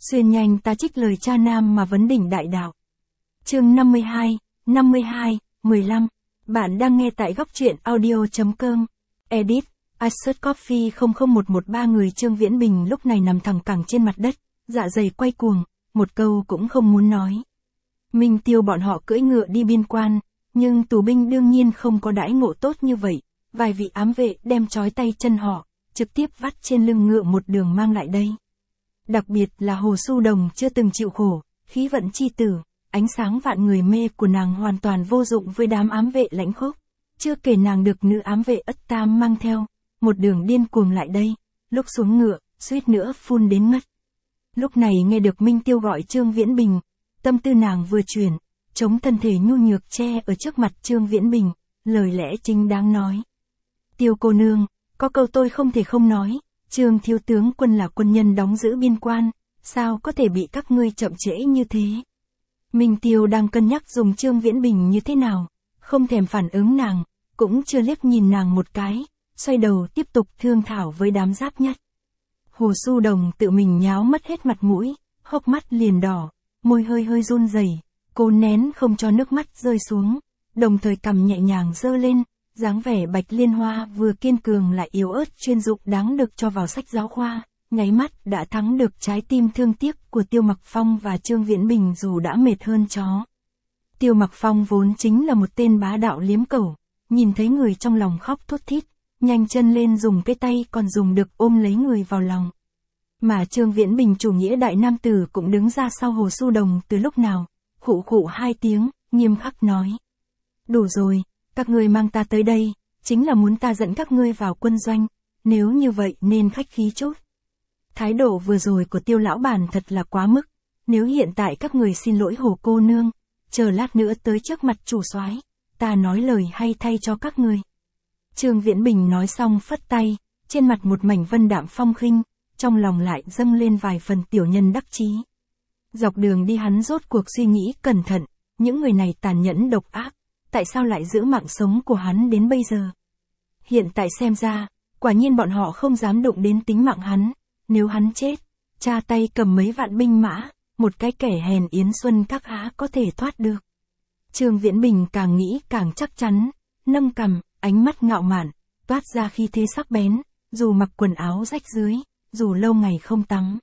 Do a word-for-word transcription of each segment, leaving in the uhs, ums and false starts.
Xuyên nhanh ta trích lời cha nam mà vấn đỉnh đại đạo. Chương năm mươi hai, năm mươi hai, mười lăm. Bạn đang nghe tại góc truyện audio.com. Edit, Asset Coffee không không một một ba. Người Trương Viễn Bình lúc này nằm thẳng cẳng trên mặt đất, dạ dày quay cuồng, một câu cũng không muốn nói. Minh Tiêu bọn họ cưỡi ngựa đi biên quan, nhưng tù binh đương nhiên không có đãi ngộ tốt như vậy. Vài vị ám vệ đem trói tay chân họ, trực tiếp vắt trên lưng ngựa một đường mang lại đây. Đặc biệt là Hồ Xu Đồng chưa từng chịu khổ, khí vận chi tử, ánh sáng vạn người mê của nàng hoàn toàn vô dụng với đám ám vệ lãnh khốc. Chưa kể nàng được nữ ám vệ Ất Tam mang theo, một đường điên cuồng lại đây, lúc xuống ngựa, suýt nữa phun đến ngất. Lúc này nghe được Minh Tiêu gọi Trương Viễn Bình, tâm tư nàng vừa chuyển, chống thân thể nhu nhược che ở trước mặt Trương Viễn Bình, lời lẽ chính đáng nói. Tiêu cô nương, có câu tôi không thể không nói, Trương thiếu tướng quân là quân nhân đóng giữ biên quan, sao có thể bị các ngươi chậm trễ như thế? Minh Tiêu đang cân nhắc dùng Trương Viễn Bình như thế nào, không thèm phản ứng nàng, cũng chưa liếc nhìn nàng một cái, xoay đầu tiếp tục thương thảo với đám giáp nhất. Hồ Xu Đồng tự mình nháo mất hết mặt mũi, hốc mắt liền đỏ, môi hơi hơi run rẩy, cô nén không cho nước mắt rơi xuống, đồng thời cằm nhẹ nhàng giơ lên, dáng vẻ Bạch Liên Hoa vừa kiên cường lại yếu ớt chuyên dụng đáng được cho vào sách giáo khoa, nháy mắt đã thắng được trái tim thương tiếc của Tiêu Mặc Phong và Trương Viễn Bình dù đã mệt hơn chó. Tiêu Mặc Phong vốn chính là một tên bá đạo liếm cẩu, nhìn thấy người trong lòng khóc thút thít, nhanh chân lên dùng cái tay còn dùng được ôm lấy người vào lòng. Mà Trương Viễn Bình chủ nghĩa đại nam tử cũng đứng ra sau Hồ Xu Đồng từ lúc nào, khụ khụ hai tiếng, nghiêm khắc nói. Đủ rồi, các ngươi mang ta tới đây, chính là muốn ta dẫn các ngươi vào quân doanh, nếu như vậy nên khách khí chút. Thái độ vừa rồi của Tiêu lão bản thật là quá mức, nếu hiện tại các người xin lỗi Hồ cô nương, chờ lát nữa tới trước mặt chủ soái, ta nói lời hay thay cho các ngươi. Trương Viễn Bình nói xong phất tay, trên mặt một mảnh vân đạm phong khinh, trong lòng lại dâng lên vài phần tiểu nhân đắc chí. Dọc đường đi hắn rốt cuộc suy nghĩ cẩn thận, những người này tàn nhẫn độc ác, tại sao lại giữ mạng sống của hắn đến bây giờ? Hiện tại xem ra, quả nhiên bọn họ không dám đụng đến tính mạng hắn, nếu hắn chết, cha tay cầm mấy vạn binh mã, một cái kẻ hèn Yến Xuân các há có thể thoát được. Trương Viễn Bình càng nghĩ càng chắc chắn, nâng cằm, ánh mắt ngạo mạn, toát ra khí thế sắc bén, dù mặc quần áo rách rưới, dù lâu ngày không tắm.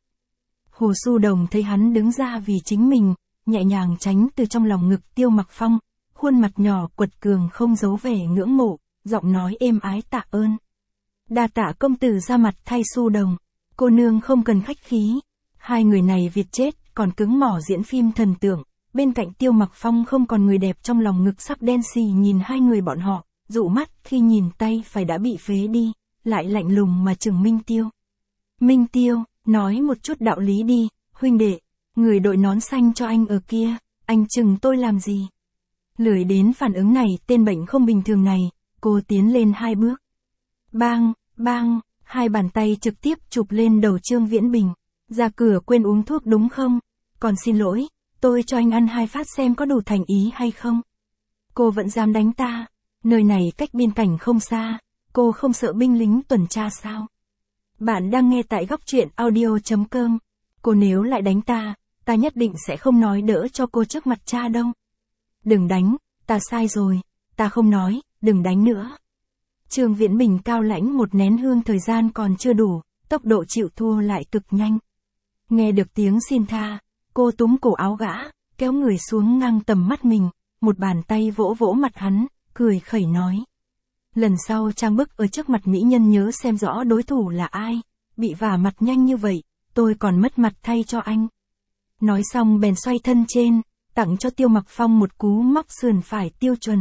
Hồ Xu Đồng thấy hắn đứng ra vì chính mình, nhẹ nhàng tránh từ trong lòng ngực Tiêu Mặc Phong, khuôn mặt nhỏ quật cường không giấu vẻ ngưỡng mộ, giọng nói êm ái tạ ơn. Đa tạ công tử ra mặt thay Xu Đồng, cô nương không cần khách khí. Hai người này việc chết còn cứng mỏ diễn phim thần tượng, bên cạnh Tiêu Mặc Phong không còn người đẹp trong lòng ngực sắc đen xì nhìn hai người bọn họ, dụ mắt khi nhìn tay phải đã bị phế đi, lại lạnh lùng mà chừng Minh Tiêu. Minh Tiêu, nói một chút đạo lý đi, huynh đệ, người đội nón xanh cho anh ở kia, anh chừng tôi làm gì? Lười đến phản ứng này tên bệnh không bình thường này, cô tiến lên hai bước. Bang, bang, hai bàn tay trực tiếp chụp lên đầu Trương Viễn Bình. Ra cửa quên uống thuốc đúng không? Còn xin lỗi, tôi cho anh ăn hai phát xem có đủ thành ý hay không? Cô vẫn dám đánh ta, nơi này cách biên cảnh không xa, cô không sợ binh lính tuần tra sao? Bạn đang nghe tại góc truyện audio.com. Cô nếu lại đánh ta, ta nhất định sẽ không nói đỡ cho cô trước mặt cha đâu. Đừng đánh, ta sai rồi, ta không nói, đừng đánh nữa. Trương Viễn Bình cao lãnh một nén hương thời gian còn chưa đủ, tốc độ chịu thua lại cực nhanh. Nghe được tiếng xin tha, cô túm cổ áo gã, kéo người xuống ngang tầm mắt mình, một bàn tay vỗ vỗ mặt hắn, cười khẩy nói. Lần sau trang bức ở trước mặt mỹ nhân nhớ xem rõ đối thủ là ai, bị vả mặt nhanh như vậy, tôi còn mất mặt thay cho anh. Nói xong bèn xoay thân trên, tặng cho Tiêu Mặc Phong một cú móc sườn phải tiêu chuẩn.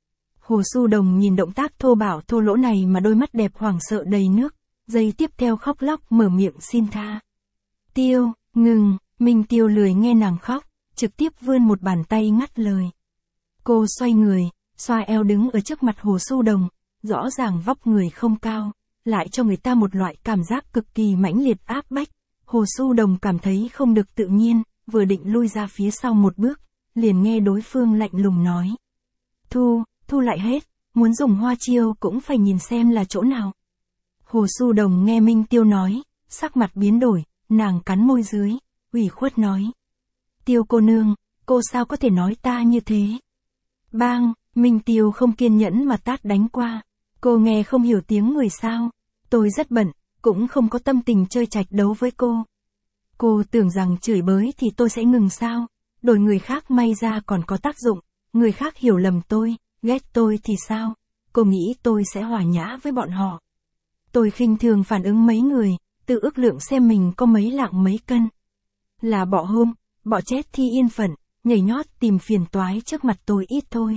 Hồ Xu Đồng nhìn động tác thô bạo thô lỗ này mà đôi mắt đẹp hoảng sợ đầy nước, giây tiếp theo khóc lóc mở miệng xin tha. Tiêu, ngừng, Minh Tiêu lười nghe nàng khóc, trực tiếp vươn một bàn tay ngắt lời. Cô xoay người, xoa eo đứng ở trước mặt Hồ Xu Đồng, rõ ràng vóc người không cao, lại cho người ta một loại cảm giác cực kỳ mãnh liệt áp bách. Hồ Xu Đồng cảm thấy không được tự nhiên, vừa định lui ra phía sau một bước, liền nghe đối phương lạnh lùng nói. Thu, thu lại hết, muốn dùng hoa chiêu cũng phải nhìn xem là chỗ nào. Hồ Xu Đồng nghe Minh Tiêu nói, sắc mặt biến đổi, nàng cắn môi dưới, ủy khuất nói. Tiêu cô nương, cô sao có thể nói ta như thế? Bang, Minh Tiêu không kiên nhẫn mà tát đánh qua. Cô nghe không hiểu tiếng người sao? Tôi rất bận, cũng không có tâm tình chơi chạch đấu với cô. Cô tưởng rằng chửi bới thì tôi sẽ ngừng sao? Đổi người khác may ra còn có tác dụng, người khác hiểu lầm tôi, ghét tôi thì sao? Cô nghĩ tôi sẽ hòa nhã với bọn họ. Tôi khinh thường phản ứng mấy người, tự ước lượng xem mình có mấy lạng mấy cân. Là bọ hôm, bọ chết thì yên phận, nhảy nhót tìm phiền toái trước mặt tôi ít thôi.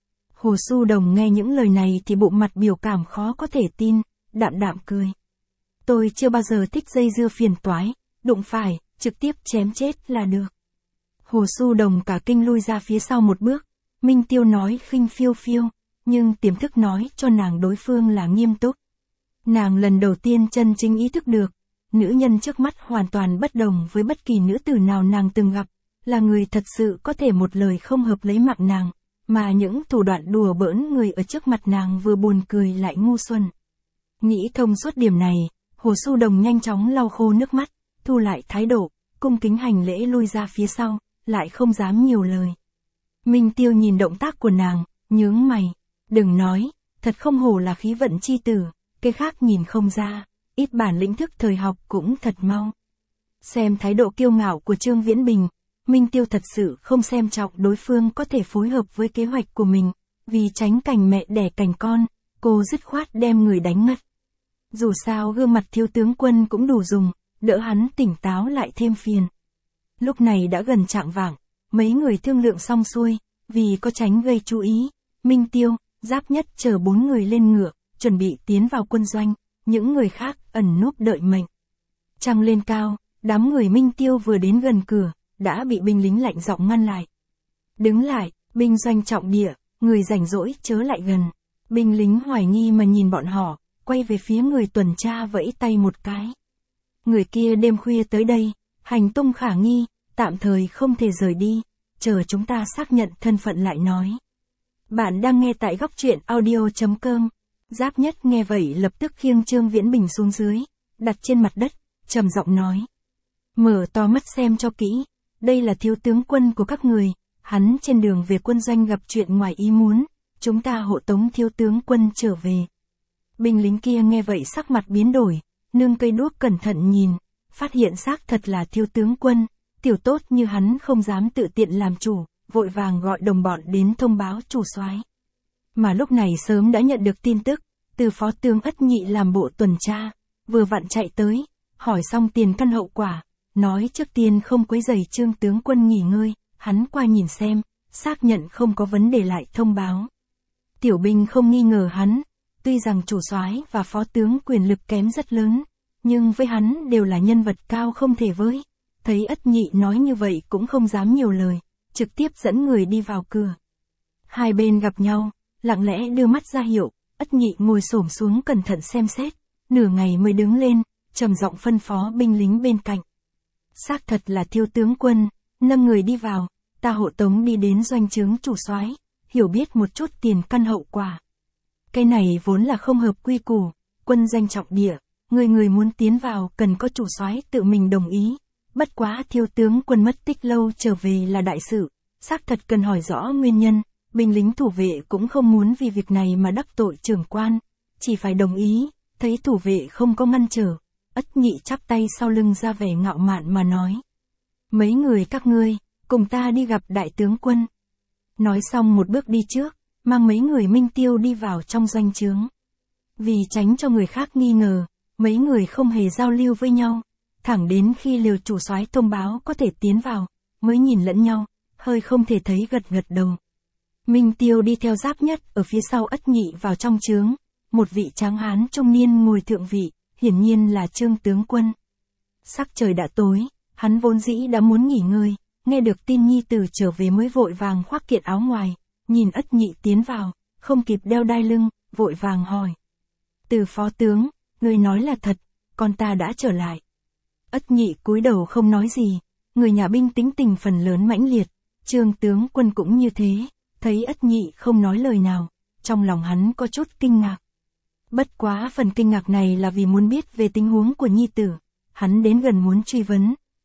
Hồ Su Đồng nghe những lời này thì bụng mặt biểu cảm khó có thể tin, đạm đạm cười. Tôi chưa bao giờ thích dây dưa phiền toái, đụng phải, trực tiếp chém chết là được. Hồ Su Đồng cả kinh lui ra phía sau một bước, Minh Tiêu nói khinh phiêu phiêu, nhưng tiềm thức nói cho nàng đối phương là nghiêm túc. Nàng lần đầu tiên chân chính ý thức được, nữ nhân trước mắt hoàn toàn bất đồng với bất kỳ nữ tử nào nàng từng gặp, là người thật sự có thể một lời không hợp lấy mạng nàng, mà những thủ đoạn đùa bỡn người ở trước mặt nàng vừa buồn cười lại ngu xuẩn. Nghĩ thông suốt điểm này, Hồ Su Đồng nhanh chóng lau khô nước mắt, thu lại thái độ, cung kính hành lễ lui ra phía sau, lại không dám nhiều lời. Minh Tiêu nhìn động tác của nàng, nhướng mày, đừng nói, thật không hổ là khí vận chi tử, cái khác nhìn không ra, ít bản lĩnh thức thời học cũng thật mau. Xem thái độ kiêu ngạo của Trương Viễn Bình, Minh Tiêu thật sự không xem trọng đối phương có thể phối hợp với kế hoạch của mình, vì tránh cảnh mẹ đẻ cảnh con, cô dứt khoát đem người đánh ngất. Dù sao gương mặt thiếu tướng quân cũng đủ dùng, đỡ hắn tỉnh táo lại thêm phiền. Lúc này đã gần chạng vạng, mấy người thương lượng xong xuôi, vì có tránh gây chú ý, Minh Tiêu, Giáp Nhất chờ bốn người lên ngựa, chuẩn bị tiến vào quân doanh, những người khác ẩn núp đợi mệnh. Trăng lên cao, đám người Minh Tiêu vừa đến gần cửa, đã bị binh lính lạnh giọng ngăn lại. Đứng lại, binh doanh trọng địa, người rảnh rỗi chớ lại gần. Binh lính hoài nghi mà nhìn bọn họ, quay về phía người tuần tra vẫy tay một cái. Người kia đêm khuya tới đây, hành tung khả nghi, tạm thời không thể rời đi, chờ chúng ta xác nhận thân phận lại nói. Bạn đang nghe tại góc truyện audio chấm com. Giáp Nhất nghe vậy lập tức khiêng Trương Viễn Bình xuống dưới, đặt trên mặt đất, trầm giọng nói. Mở to mắt xem cho kỹ, đây là thiếu tướng quân của các người, hắn trên đường về quân doanh gặp chuyện ngoài ý muốn, chúng ta hộ tống thiếu tướng quân trở về. Binh lính kia nghe vậy sắc mặt biến đổi, nương cây đuốc cẩn thận nhìn, phát hiện xác thật là thiếu tướng quân, tiểu tốt như hắn không dám tự tiện làm chủ, vội vàng gọi đồng bọn đến thông báo chủ soái. Mà lúc này sớm đã nhận được tin tức, từ phó tướng Ất Nhị làm bộ tuần tra, vừa vặn chạy tới, hỏi xong tiền căn hậu quả, nói trước tiên không quấy rầy Trương tướng quân nghỉ ngơi, hắn qua nhìn xem, xác nhận không có vấn đề lại thông báo. Tiểu binh không nghi ngờ hắn, tuy rằng chủ soái và phó tướng quyền lực kém rất lớn, nhưng với hắn đều là nhân vật cao không thể với. Thấy Ất Nhị nói như vậy cũng không dám nhiều lời, trực tiếp dẫn người đi vào cửa. Hai bên gặp nhau, lặng lẽ đưa mắt ra hiệu, Ất Nhị ngồi xổm xuống cẩn thận xem xét, nửa ngày mới đứng lên, trầm giọng phân phó binh lính bên cạnh. Xác thật là thiếu tướng quân, nâng người đi vào, ta hộ tống đi đến doanh trướng chủ soái, hiểu biết một chút tiền căn hậu quả. Cái này vốn là không hợp quy củ, quân danh trọng địa, người người muốn tiến vào cần có chủ soái tự mình đồng ý. Bất quá thiếu tướng quân mất tích lâu trở về là đại sự, xác thật cần hỏi rõ nguyên nhân, binh lính thủ vệ cũng không muốn vì việc này mà đắc tội trưởng quan, chỉ phải đồng ý, thấy thủ vệ không có ngăn trở, Ất Nhị chắp tay sau lưng ra vẻ ngạo mạn mà nói. Mấy người các ngươi, cùng ta đi gặp đại tướng quân. Nói xong một bước đi trước, mang mấy người Minh Tiêu đi vào trong doanh trướng. Vì tránh cho người khác nghi ngờ, mấy người không hề giao lưu với nhau. Thẳng đến khi liều chủ soái thông báo có thể tiến vào, mới nhìn lẫn nhau, hơi không thể thấy gật gật đầu. Minh Tiêu đi theo Giáp Nhất ở phía sau Ất Nhị vào trong trướng, một vị tráng hán trung niên ngồi thượng vị, hiển nhiên là Trương tướng quân. Sắc trời đã tối, hắn vốn dĩ đã muốn nghỉ ngơi, nghe được tin nhi tử trở về mới vội vàng khoác kiện áo ngoài, nhìn Ất Nhị tiến vào, không kịp đeo đai lưng, vội vàng hỏi. Từ phó tướng, người nói là thật, con ta đã trở lại. Ất Nhị cúi đầu không nói gì, người nhà binh tính tình phần lớn mãnh liệt, Trương tướng quân cũng như thế, thấy Ất Nhị không nói lời nào, trong lòng hắn có chút kinh ngạc. Bất quá phần kinh ngạc này là vì muốn biết về tình huống của nhi tử, hắn đến gần muốn truy vấn,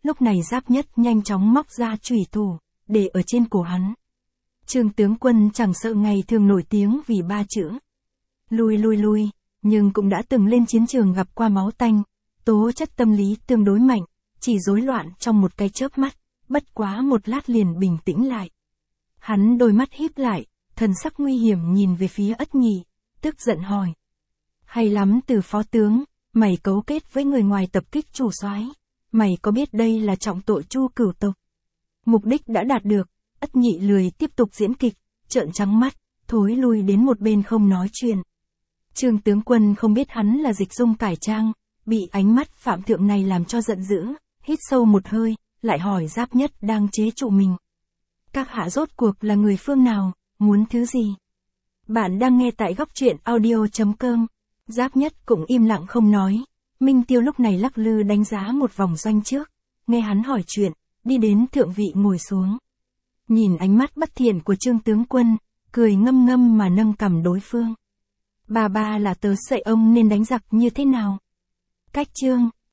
lúc này Giáp Nhất nhanh chóng móc ra chùy thủ, để ở trên cổ hắn. Trương tướng quân chẳng sợ ngày thường nổi tiếng vì ba chữ. Lui lui lui, nhưng cũng đã từng lên chiến trường gặp qua máu tanh, tố chất tâm lý tương đối mạnh, chỉ rối loạn trong một cái chớp mắt, bất quá một lát liền bình tĩnh lại. Hắn đôi mắt híp lại, thần sắc nguy hiểm nhìn về phía Ất Nhị, tức giận hỏi. Hay lắm Từ phó tướng, mày cấu kết với người ngoài tập kích chủ soái, mày có biết đây là trọng tội Chu cửu tộc? Mục đích đã đạt được, Ất Nhị lười tiếp tục diễn kịch, trợn trắng mắt, thối lui đến một bên không nói chuyện. Trương tướng quân không biết hắn là Dịch Dung cải trang, bị ánh mắt phạm thượng này làm cho giận dữ, hít sâu một hơi, lại hỏi Giáp Nhất đang chế trụ mình. Các hạ rốt cuộc là người phương nào, muốn thứ gì? Bạn đang nghe tại góc truyện audio chấm com. Giáp Nhất cũng im lặng không nói. Minh Tiêu lúc này lắc lư đánh giá một vòng doanh trước, nghe hắn hỏi chuyện, đi đến thượng vị ngồi xuống. Nhìn ánh mắt bất thiện của Trương tướng quân, cười ngâm ngâm mà nâng cằm đối phương. Bà ba là tớ dạy ông nên đánh giặc như thế nào? Cách Trương,